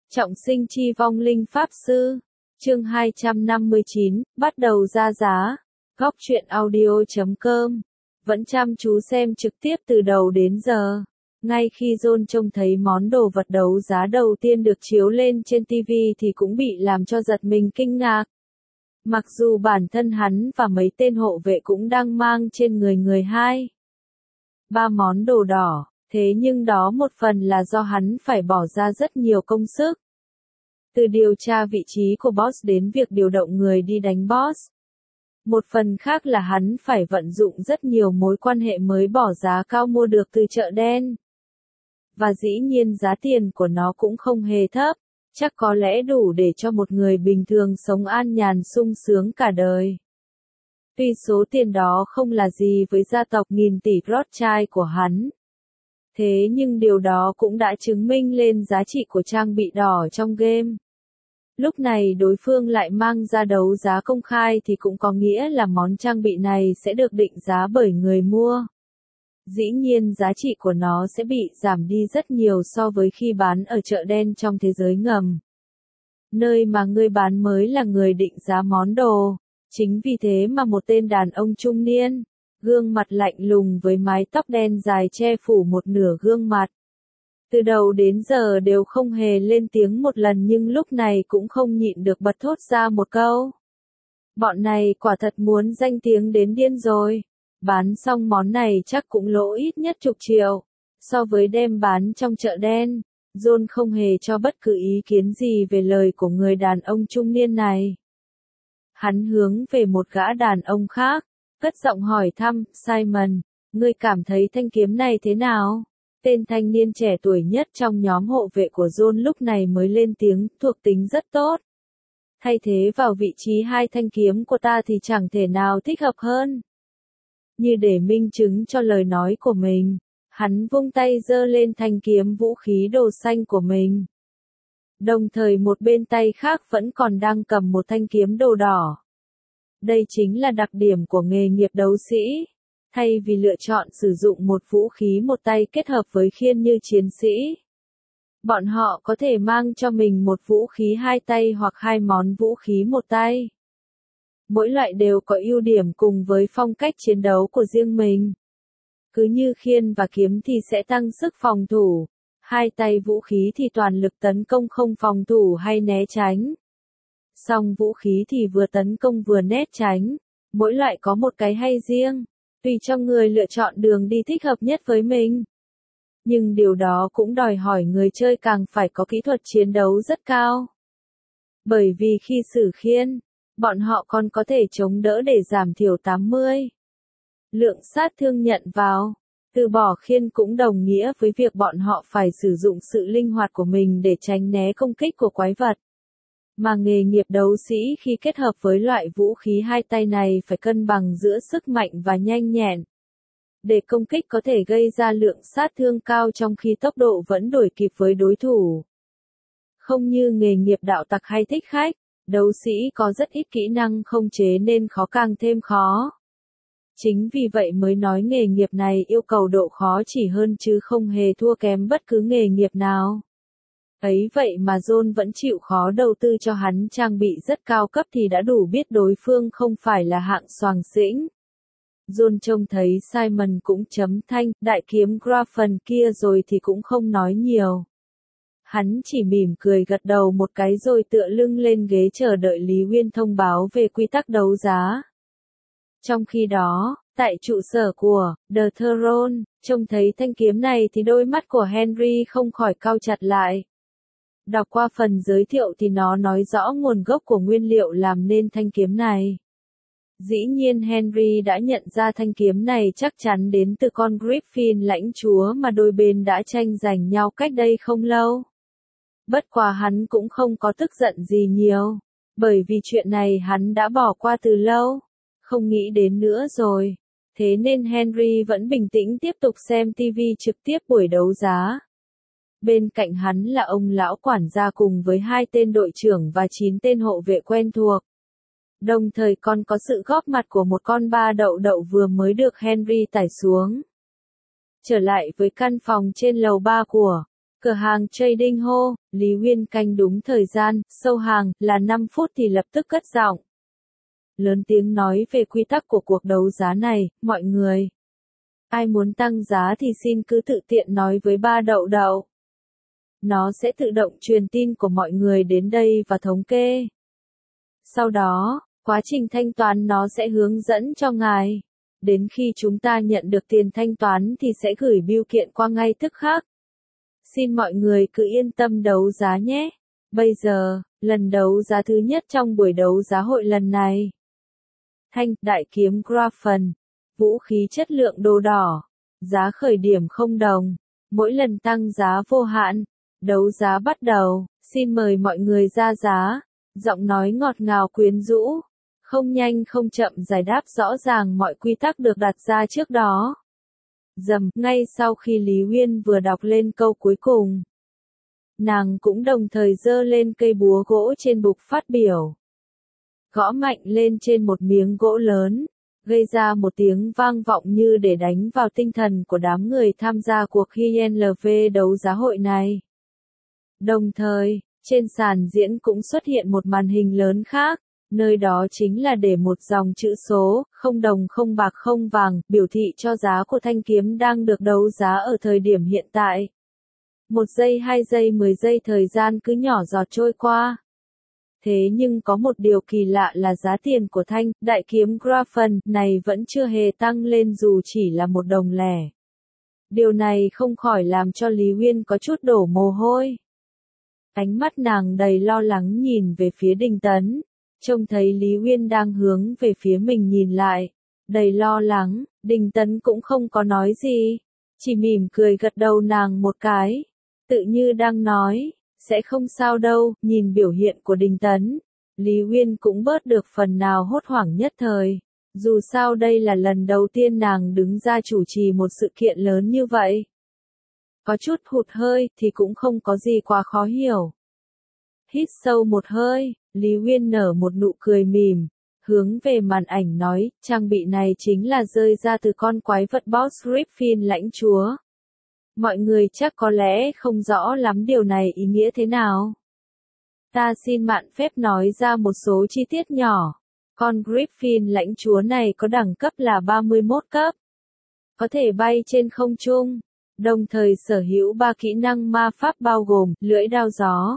Trọng sinh chi vong linh pháp sư. Chương 259, bắt đầu ra giá. Góc truyện audio.com. Vẫn chăm chú xem trực tiếp từ đầu đến giờ. Ngay khi John trông thấy món đồ vật đấu giá đầu tiên được chiếu lên trên TV thì cũng bị làm cho giật mình kinh ngạc. Mặc dù bản thân hắn và mấy tên hộ vệ cũng đang mang trên người hai ba món đồ đỏ, thế nhưng đó một phần là do hắn phải bỏ ra rất nhiều công sức. Từ điều tra vị trí của boss đến việc điều động người đi đánh boss. Một phần khác là hắn phải vận dụng rất nhiều mối quan hệ mới bỏ giá cao mua được từ chợ đen. Và dĩ nhiên giá tiền của nó cũng không hề thấp, chắc có lẽ đủ để cho một người bình thường sống an nhàn sung sướng cả đời. Tuy số tiền đó không là gì với gia tộc nghìn tỷ Rothschild của hắn. Thế nhưng điều đó cũng đã chứng minh lên giá trị của trang bị đỏ trong game. Lúc này đối phương lại mang ra đấu giá công khai thì cũng có nghĩa là món trang bị này sẽ được định giá bởi người mua. Dĩ nhiên giá trị của nó sẽ bị giảm đi rất nhiều so với khi bán ở chợ đen trong thế giới ngầm. Nơi mà người bán mới là người định giá món đồ. Chính vì thế mà một tên đàn ông trung niên, gương mặt lạnh lùng với mái tóc đen dài che phủ một nửa gương mặt. Từ đầu đến giờ đều không hề lên tiếng một lần nhưng lúc này cũng không nhịn được bật thốt ra một câu. Bọn này quả thật muốn danh tiếng đến điên rồi. Bán xong món này chắc cũng lỗ ít nhất chục triệu. So với đem bán trong chợ đen, John không hề cho bất cứ ý kiến gì về lời của người đàn ông trung niên này. Hắn hướng về một gã đàn ông khác, cất giọng hỏi thăm, Simon, ngươi cảm thấy thanh kiếm này thế nào? Tên thanh niên trẻ tuổi nhất trong nhóm hộ vệ của John lúc này mới lên tiếng, thuộc tính rất tốt. Thay thế vào vị trí hai thanh kiếm của ta thì chẳng thể nào thích hợp hơn. Như để minh chứng cho lời nói của mình, hắn vung tay giơ lên thanh kiếm vũ khí đồ xanh của mình. Đồng thời một bên tay khác vẫn còn đang cầm một thanh kiếm đồ đỏ. Đây chính là đặc điểm của nghề nghiệp đấu sĩ. Thay vì lựa chọn sử dụng một vũ khí một tay kết hợp với khiên như chiến sĩ, bọn họ có thể mang cho mình một vũ khí hai tay hoặc hai món vũ khí một tay. Mỗi loại đều có ưu điểm cùng với phong cách chiến đấu của riêng mình. Cứ như khiên và kiếm thì sẽ tăng sức phòng thủ, hai tay vũ khí thì toàn lực tấn công không phòng thủ hay né tránh. Song vũ khí thì vừa tấn công vừa né tránh, mỗi loại có một cái hay riêng, tùy cho người lựa chọn đường đi thích hợp nhất với mình. Nhưng điều đó cũng đòi hỏi người chơi càng phải có kỹ thuật chiến đấu rất cao. Bởi vì khi sử khiên, bọn họ còn có thể chống đỡ để giảm thiểu 80 lượng sát thương nhận vào. Từ bỏ khiên cũng đồng nghĩa với việc bọn họ phải sử dụng sự linh hoạt của mình để tránh né công kích của quái vật. Mà nghề nghiệp đấu sĩ khi kết hợp với loại vũ khí hai tay này phải cân bằng giữa sức mạnh và nhanh nhẹn. Để công kích có thể gây ra lượng sát thương cao trong khi tốc độ vẫn đuổi kịp với đối thủ. Không như nghề nghiệp đạo tặc hay thích khách, đấu sĩ có rất ít kỹ năng khống chế nên khó càng thêm khó. Chính vì vậy mới nói nghề nghiệp này yêu cầu độ khó chỉ hơn chứ không hề thua kém bất cứ nghề nghiệp nào. Ấy vậy mà John vẫn chịu khó đầu tư cho hắn trang bị rất cao cấp thì đã đủ biết đối phương không phải là hạng xoàng xĩnh. John trông thấy Simon cũng chấm thanh, đại kiếm Graphen kia rồi thì cũng không nói nhiều. Hắn chỉ mỉm cười gật đầu một cái rồi tựa lưng lên ghế chờ đợi Lý Uyên thông báo về quy tắc đấu giá. Trong khi đó, tại trụ sở của The Throne, trông thấy thanh kiếm này thì đôi mắt của Henry không khỏi cau chặt lại. Đọc qua phần giới thiệu thì nó nói rõ nguồn gốc của nguyên liệu làm nên thanh kiếm này. Dĩ nhiên Henry đã nhận ra thanh kiếm này chắc chắn đến từ con Griffin lãnh chúa mà đôi bên đã tranh giành nhau cách đây không lâu. Bất quá hắn cũng không có tức giận gì nhiều, bởi vì chuyện này hắn đã bỏ qua từ lâu, không nghĩ đến nữa rồi. Thế nên Henry vẫn bình tĩnh tiếp tục xem TV trực tiếp buổi đấu giá. Bên cạnh hắn là ông lão quản gia cùng với hai tên đội trưởng và 9 tên hộ vệ quen thuộc. Đồng thời còn có sự góp mặt của một con ba đậu đậu vừa mới được Henry tải xuống. Trở lại với căn phòng trên lầu 3 của Cửa hàng trading hô, Lý Uyên canh đúng thời gian, sâu hàng, là 5 phút thì lập tức cất giọng. Lớn tiếng nói về quy tắc của cuộc đấu giá này, mọi người. Ai muốn tăng giá thì xin cứ tự tiện nói với ba đậu đậu. Nó sẽ tự động truyền tin của mọi người đến đây và thống kê. Sau đó, quá trình thanh toán nó sẽ hướng dẫn cho ngài. Đến khi chúng ta nhận được tiền thanh toán thì sẽ gửi bưu kiện qua ngay tức khắc. Xin mọi người cứ yên tâm đấu giá nhé. Bây giờ, lần đấu giá thứ nhất trong buổi đấu giá hội lần này. Thanh, đại kiếm Grafen. Vũ khí chất lượng đồ đỏ. Giá khởi điểm không đồng. Mỗi lần tăng giá vô hạn. Đấu giá bắt đầu. Xin mời mọi người ra giá. Giọng nói ngọt ngào quyến rũ. Không nhanh không chậm giải đáp rõ ràng mọi quy tắc được đặt ra trước đó. Dầm, ngay sau khi Lý Uyên vừa đọc lên câu cuối cùng. Nàng cũng đồng thời giơ lên cây búa gỗ trên bục phát biểu. Gõ mạnh lên trên một miếng gỗ lớn, gây ra một tiếng vang vọng như để đánh vào tinh thần của đám người tham gia cuộc INLV đấu giá hội này. Đồng thời, trên sàn diễn cũng xuất hiện một màn hình lớn khác, nơi đó chính là để một dòng chữ số, không đồng không bạc không vàng, biểu thị cho giá của thanh kiếm đang được đấu giá ở thời điểm hiện tại. 1 giây 2 giây 10 giây thời gian cứ nhỏ giọt trôi qua. Thế nhưng có một điều kỳ lạ là giá tiền của thanh, đại kiếm Grafen này vẫn chưa hề tăng lên dù chỉ là 1 đồng lẻ. Điều này không khỏi làm cho Lý Uyên có chút đổ mồ hôi. Ánh mắt nàng đầy lo lắng nhìn về phía Đình Tấn. Trông thấy Lý Uyên đang hướng về phía mình nhìn lại. Đầy lo lắng, Đình Tấn cũng không có nói gì. Chỉ mỉm cười gật đầu nàng một cái. Tự như đang nói, sẽ không sao đâu, nhìn biểu hiện của Đình Tấn. Lý Uyên cũng bớt được phần nào hốt hoảng nhất thời. Dù sao đây là lần đầu tiên nàng đứng ra chủ trì một sự kiện lớn như vậy. Có chút hụt hơi thì cũng không có gì quá khó hiểu. Hít sâu một hơi, Lý Uyên nở một nụ cười mỉm, hướng về màn ảnh nói, trang bị này chính là rơi ra từ con quái vật Boss Griffin lãnh chúa. Mọi người chắc có lẽ không rõ lắm điều này ý nghĩa thế nào. Ta xin mạn phép nói ra một số chi tiết nhỏ. Con Griffin lãnh chúa này có đẳng cấp là 31 cấp. Có thể bay trên không trung, đồng thời sở hữu 3 kỹ năng ma pháp bao gồm lưỡi đao gió,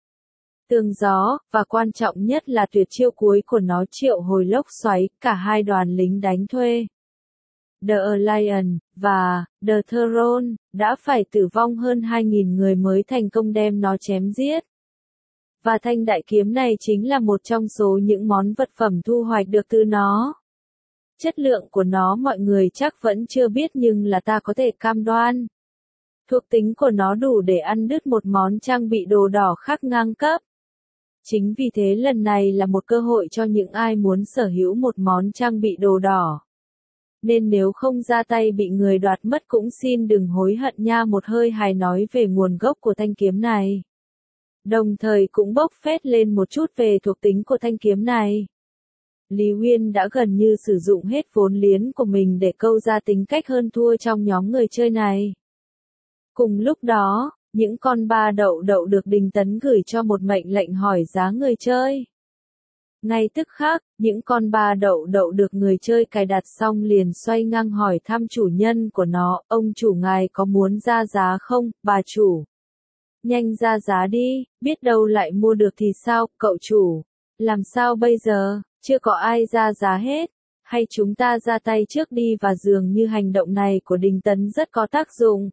tường gió, và quan trọng nhất là tuyệt chiêu cuối của nó triệu hồi lốc xoáy, cả hai đoàn lính đánh thuê. The Alliance và The Throne đã phải tử vong hơn 2.000 người mới thành công đem nó chém giết. Và thanh đại kiếm này chính là một trong số những món vật phẩm thu hoạch được từ nó. Chất lượng của nó mọi người chắc vẫn chưa biết nhưng là ta có thể cam đoan. Thuộc tính của nó đủ để ăn đứt một món trang bị đồ đỏ khác ngang cấp. Chính vì thế lần này là một cơ hội cho những ai muốn sở hữu một món trang bị đồ đỏ. Nên nếu không ra tay bị người đoạt mất cũng xin đừng hối hận nha. Một hơi hài nói về nguồn gốc của thanh kiếm này. Đồng thời cũng bốc phét lên một chút về thuộc tính của thanh kiếm này. Lý Uyên đã gần như sử dụng hết vốn liếng của mình để câu ra tính cách hơn thua trong nhóm người chơi này. Cùng lúc đó, những con ba đậu đậu được Đình Tấn gửi cho một mệnh lệnh hỏi giá người chơi. Ngay tức khắc, những con ba đậu đậu được người chơi cài đặt xong liền xoay ngang hỏi thăm chủ nhân của nó, ông chủ ngài có muốn ra giá không, bà chủ? Nhanh ra giá đi, biết đâu lại mua được thì sao, cậu chủ? Làm sao bây giờ, chưa có ai ra giá hết, hay chúng ta ra tay trước đi và dường như hành động này của Đình Tấn rất có tác dụng.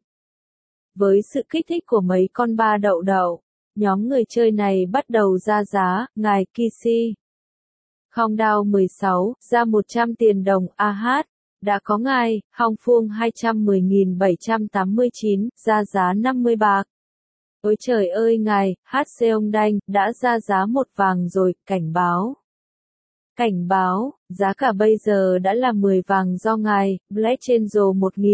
Với sự kích thích của mấy con ba đậu đậu, nhóm người chơi này bắt đầu ra giá, ngài Kishi. Không đao 16, ra 100 tiền đồng, đã có ngài, Hong Phuong 210.789, ra giá 50 bạc. Ôi trời ơi ngài, Seong Đanh, đã ra giá 1 vàng rồi, cảnh báo. Cảnh báo, giá cả bây giờ đã là 10 vàng do ngài, Black Angel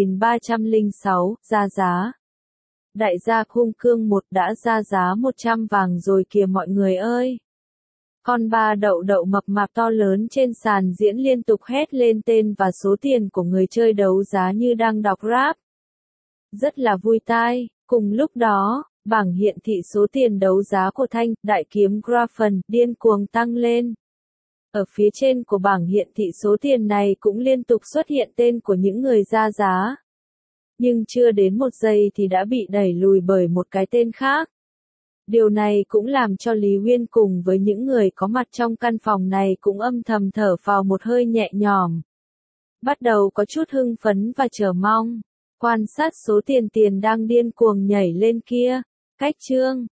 1306, ra giá. Đại gia Khung Cương 1 đã ra giá 100 vàng rồi kìa mọi người ơi. Con ba đậu đậu mập mạp to lớn trên sàn diễn liên tục hét lên tên và số tiền của người chơi đấu giá như đang đọc rap. Rất là vui tai, Cùng lúc đó, bảng hiển thị số tiền đấu giá của thanh, đại kiếm Grafen, điên cuồng tăng lên. Ở phía trên của bảng hiển thị số tiền này cũng liên tục xuất hiện tên của những người ra giá. Nhưng chưa đến một giây thì đã bị đẩy lùi bởi một cái tên khác. Điều này cũng làm cho Lý Huyên cùng với những người có mặt trong căn phòng này cũng âm thầm thở phào một hơi nhẹ nhõm. Bắt đầu có chút hưng phấn và chờ mong. Quan sát số tiền đang điên cuồng nhảy lên kia. Cách chương